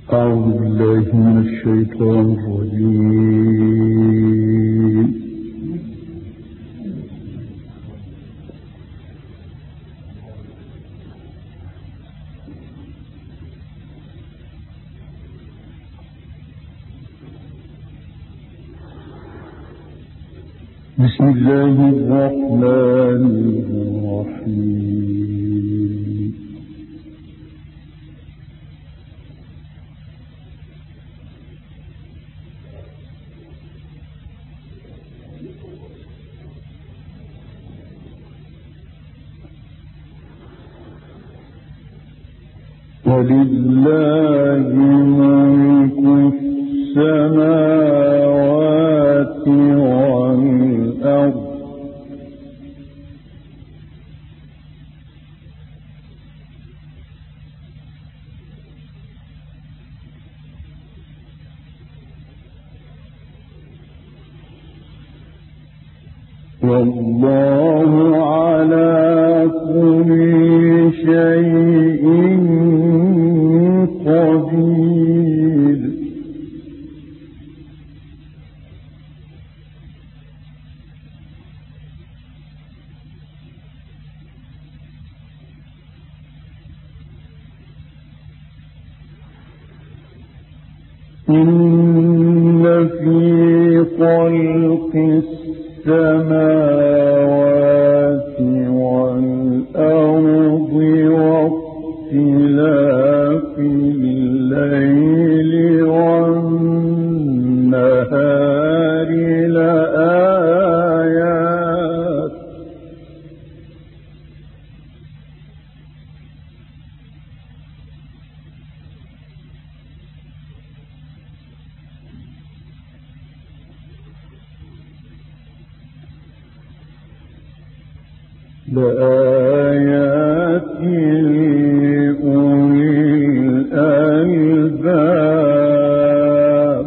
أعوذ بالله من الشيطان الرجيم. بسم الله الرحمن الرحيم. ولله ملك السماوات والأرض والله على كل شيء قدير. إن في خلق السماوات والأرض واختلاف الليل والنهار لآيات لأولي الألباب.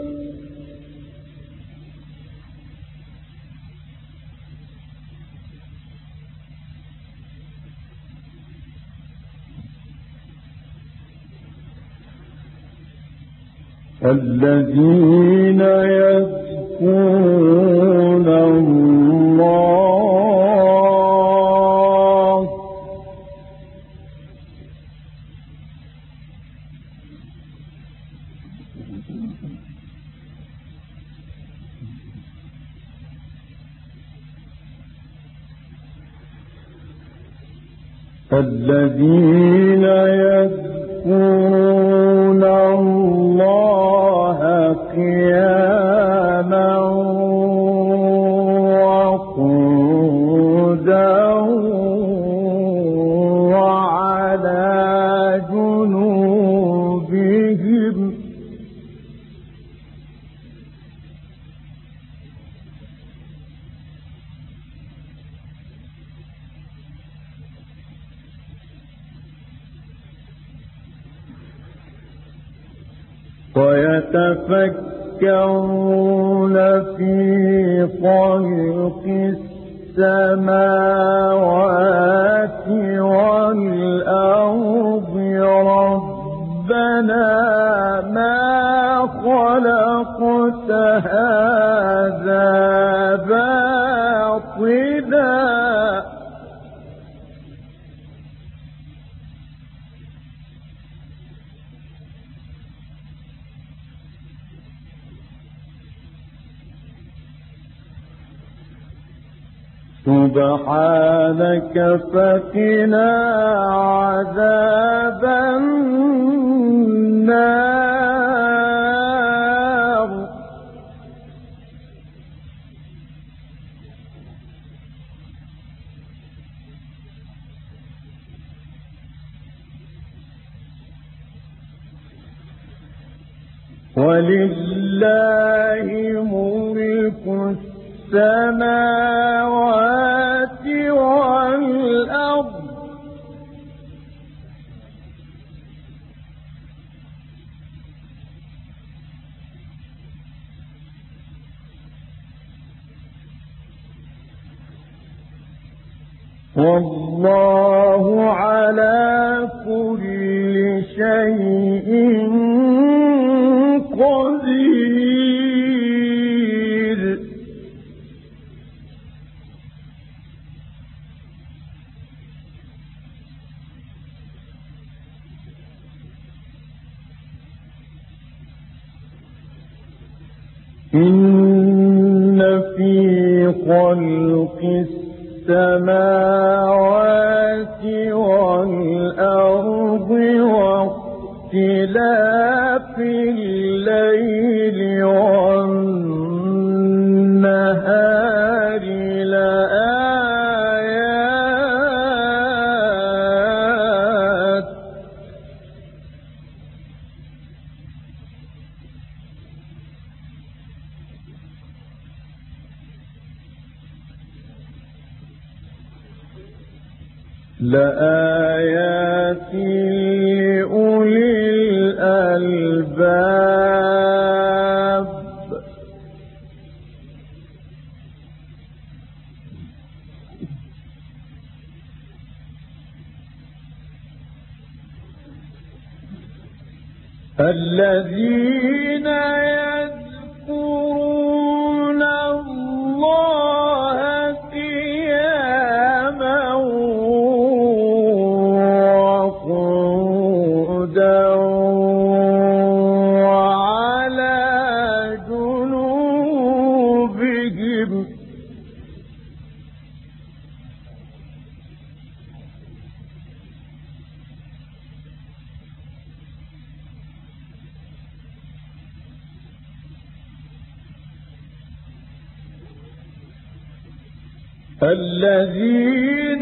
الذين يذكرون الله قياما وقعودا وعلى جنوبهم ويتفكرون في خلق السماوات والأرض ربنا ما خلقت هذا باطلا سبحانك فقنا عذاب النار. ولله ملك السماوات والأرض والله على كل شيء قدير إن في خلق السماوات والأرض واختلاف الليل والنهار لآيات لأولي الألباب الذين يذكرون الله قياما وقعودا وعلى جنوبهم الذين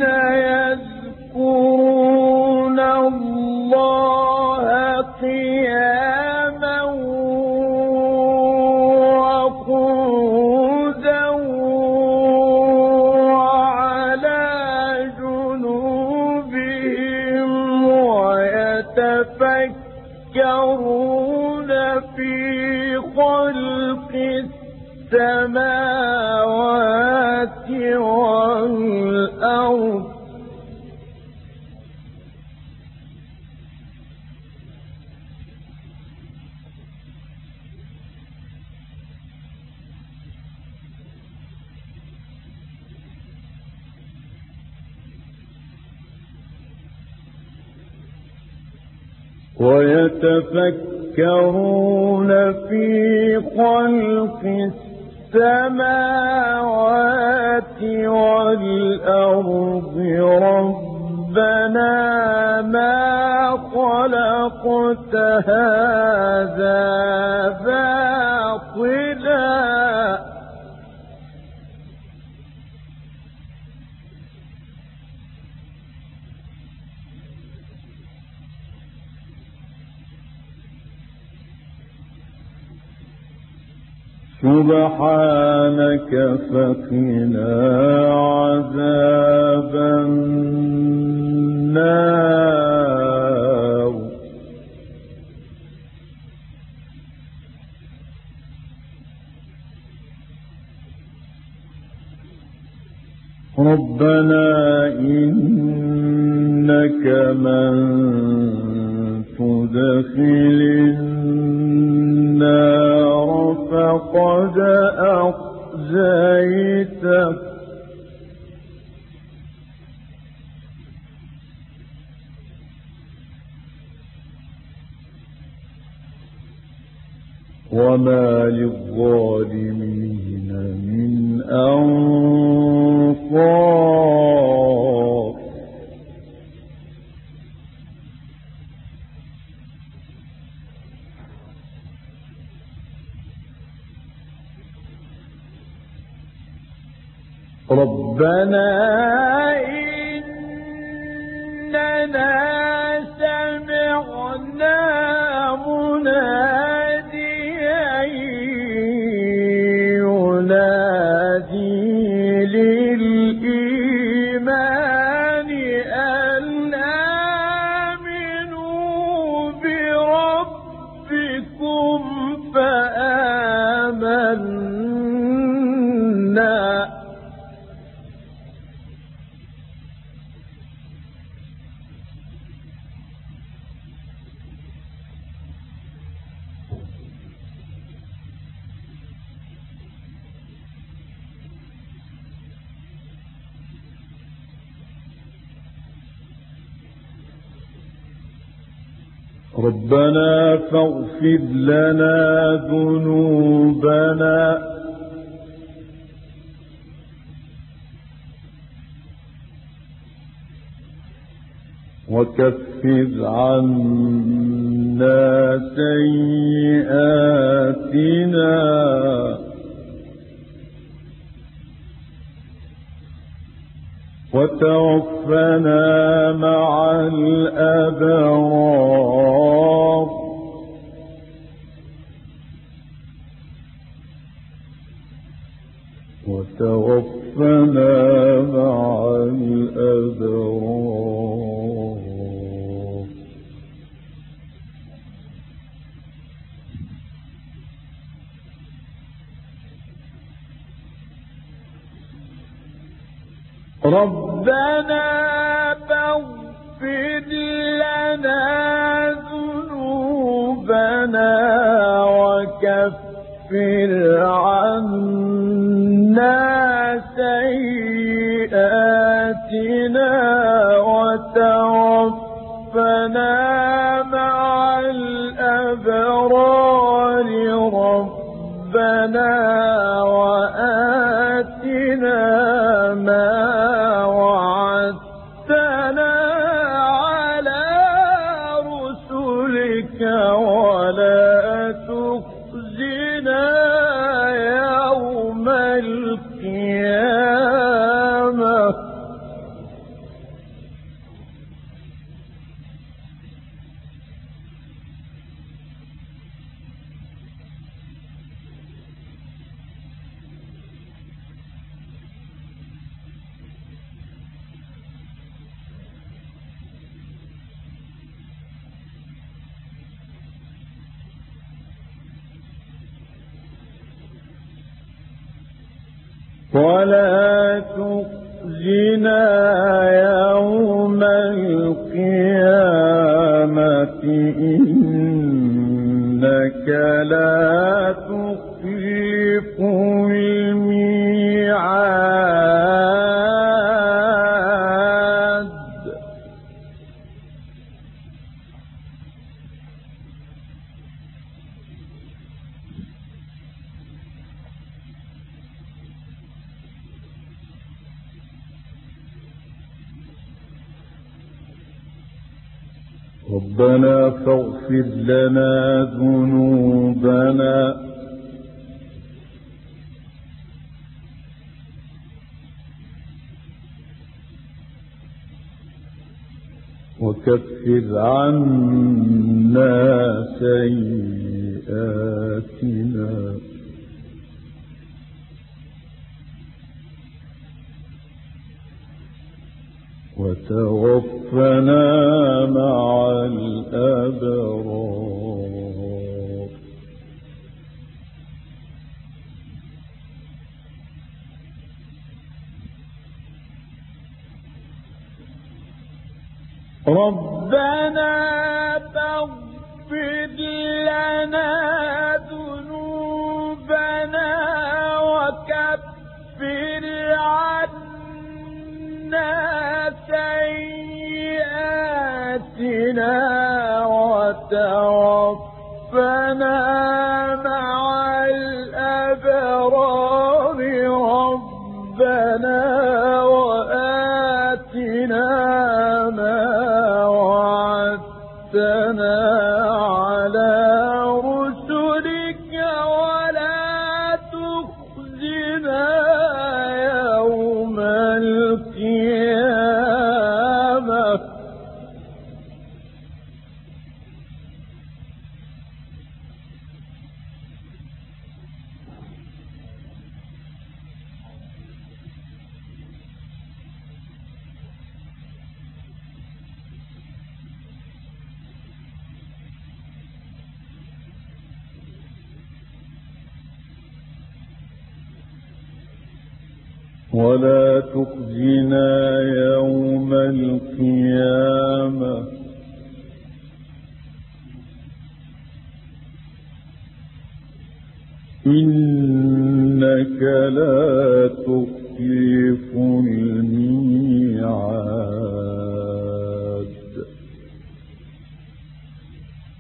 يذكرون الله قياما وقعودا وعلى جنوبهم ويتفكرون في خلق السماوات والأرض ويتفكرون في خلق السماوات والأرض ربنا ما خلقت هذا باطلا سبحانك فقنا عذاب النار ربنا إنك من تدخل النار فقد أخزيته وما للظالمين من أنصار ربنا إننا سمعنا مناديا ينادي للإيمان أن آمنوا بربكم فآمنا ربنا فاغفر لنا ذنوبنا وكفر عنا سيئاتنا وتوفنا مع الأبرار وتوفنا مع الأبرار. ربنا فاغفر لنا ذنوبنا وكفر عنا سيئاتنا وتوفنا مع الأبرار. ربنا وآتنا ما وعدتنا على رسلك ولا تخزنا يوم القيامة. ولا تخزنا يوم القيامة إنك لا تخلف الميعاد. ربنا فاغفر لنا ذنوبنا وكفر عنا سيئاتنا وتوفنا مع الأبرار. ربنا فاغفر لنا ذنوبنا وكفر عنا سيئاتنا وتوفنا مع الأبرار. ربنا وآتنا ما وعدتنا على رسلك ولا تخزنا يوم القيامة. ولا تخزنا يوم القيامة إنك لا تخلف الميعاد.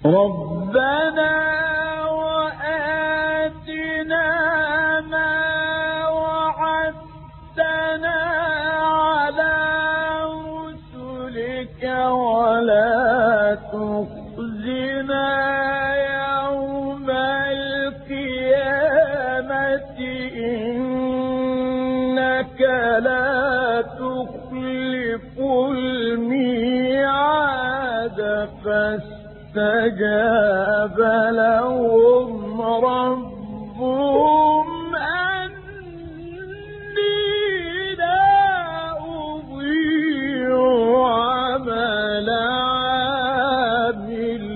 ربنا وآتنا ما وعدتنا على رسلك ولا تخزنا يوم القيامة إنك لا تخلف الميعاد. فاستجاب لهم ربهم أني لا أضيع عمل عامل.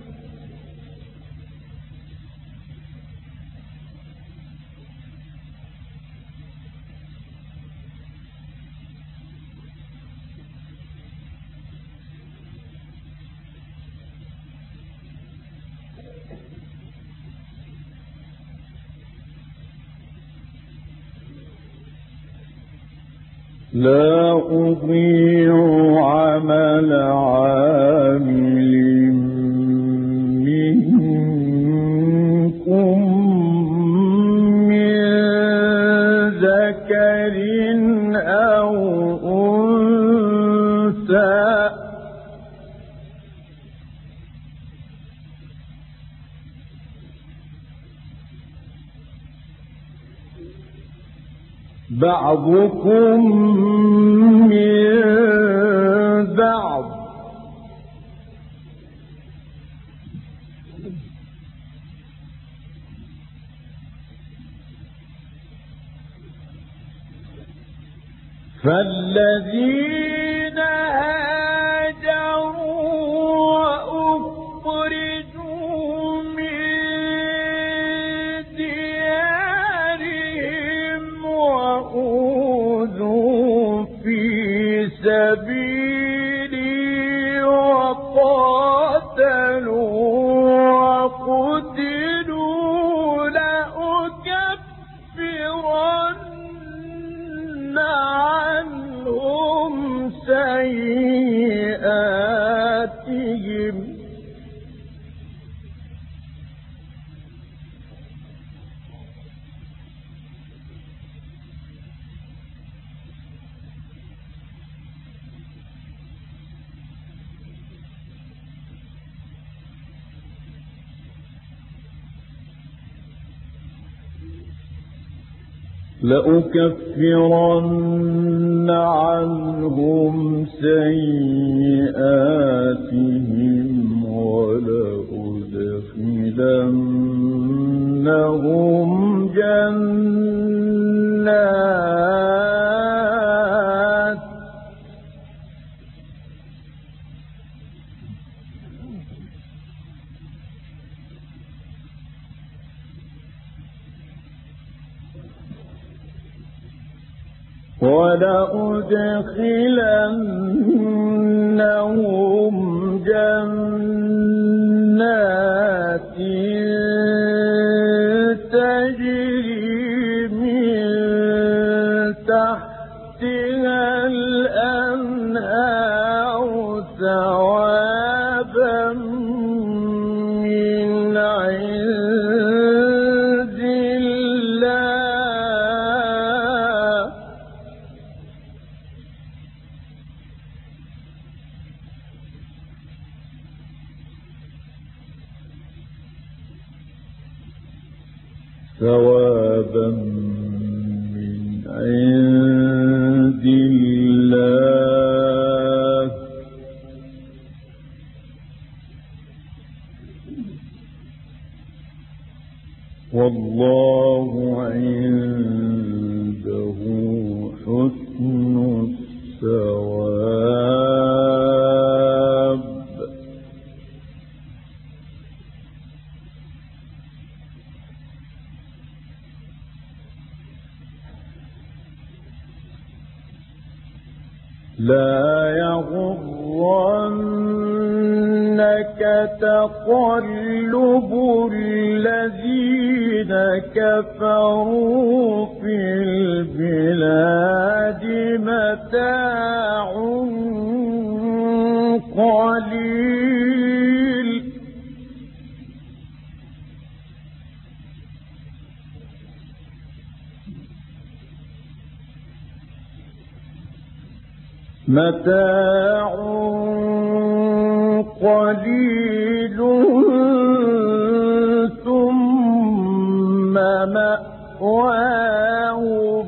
لا أضيع عمل عامل منكم من ذكر أو أنثى بعضكم من بعض فالذين هاجروا وأخرجوا من ديارهم وأوذوا في سبيلي وقاتلوا وقتلوا لأكفرن عنهم سيئاتهم لأكفرن عنهم سيئاتهم ولأدخلنهم جنات تجري من تحتها الأنهار ثوابا من عند الله ثوابا من عند الله والله عنده حسن الثواب. لا يغرنك تقلب الذين كفروا في البلاد متاع قليل متاع قليل ثم مأواهم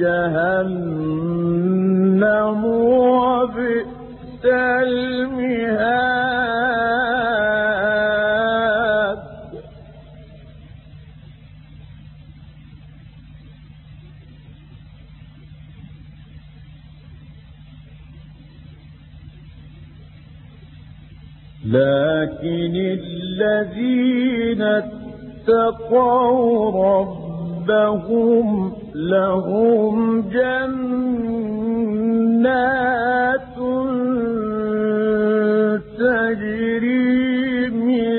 جهنم وبئس المهاد. لكن الذين اتقوا ربهم لهم جنات تجري من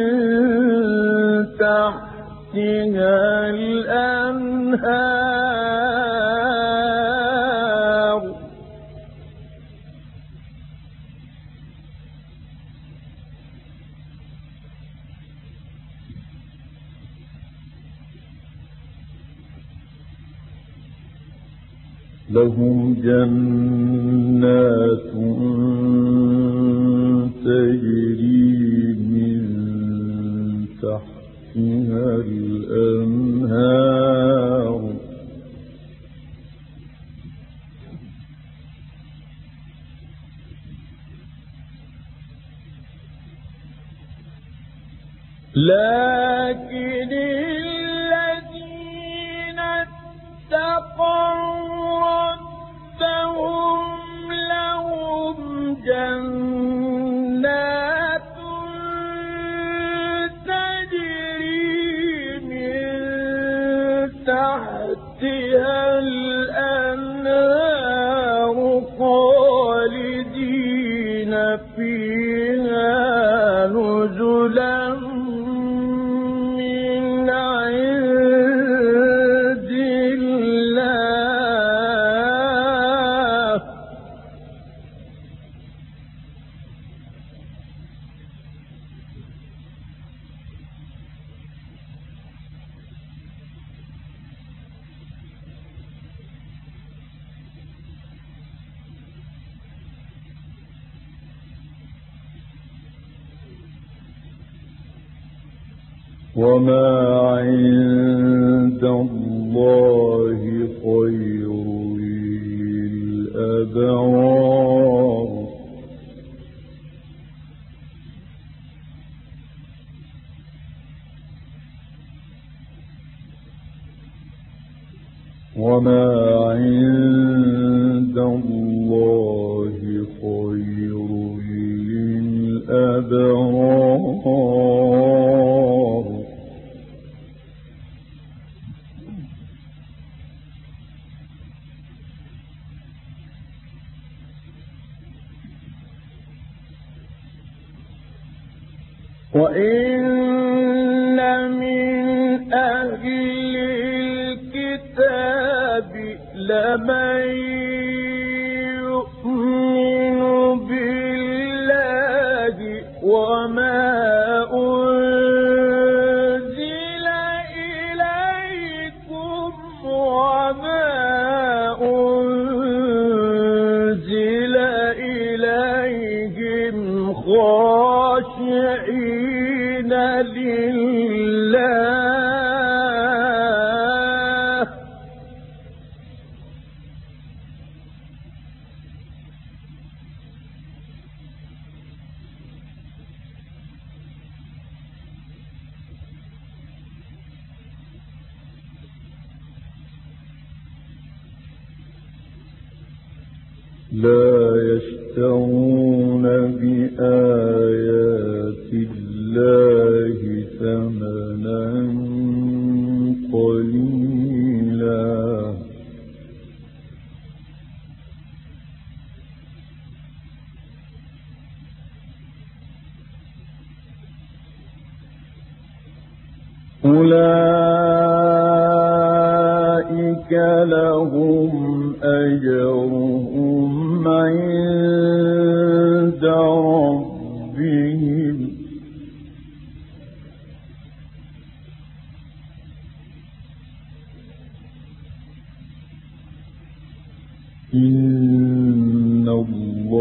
تحتها الأنهار لهم جنات تجري من تحتها الأنهار لكن الذين اتقوا ربهم لهم جنات تجري من تحتها الأنهار خالدين فيها نزلا من عند الله وما عند الله خير للأبرار وما عند الله خير للأبرار وإن من أهل الكتاب لمن يؤمن بالله وما أنزل إليكم وما أنزل إليهم خاشعين لله لا يشترون بآيات الله ثمنا قليلا أولئك لهم أجرهم عند ربهم إن الله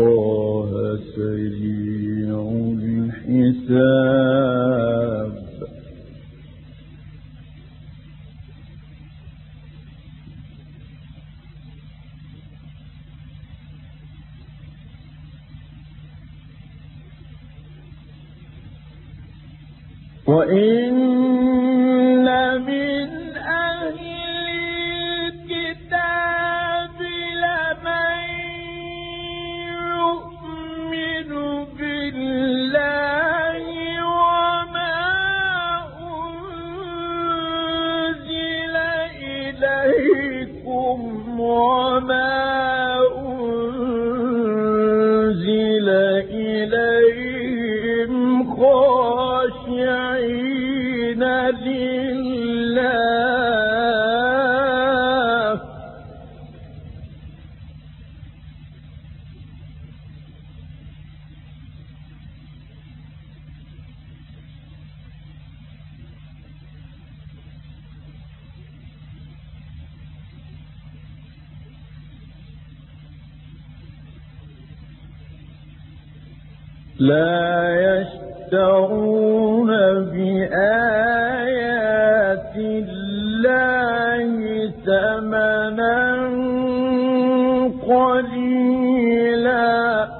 وإن من أهل الكتاب لمن يؤمن بالله وما أنزل إليكم وما أنزل إليهم خاشعين لله لا يشترون بآيات الله ثمنا قليلا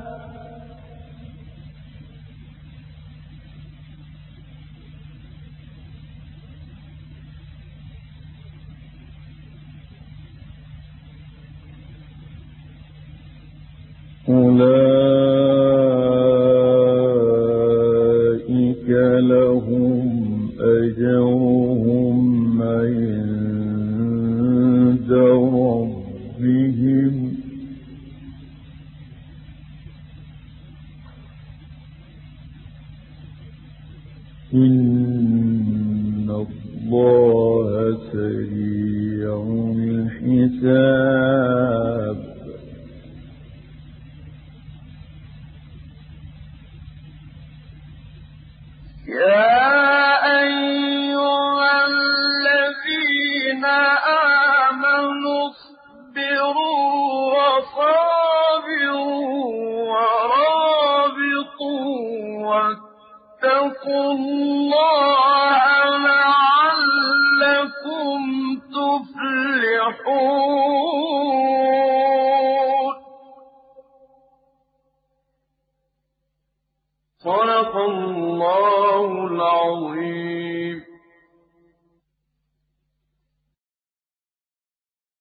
أولئك لهم أجرهم عند ربهم إن الله سريع الحساب يا أيها الذين آمنوا اصبروا وصابروا ورابطوا واتقوا الله لعلكم تفلحون. صدق الله العظيم.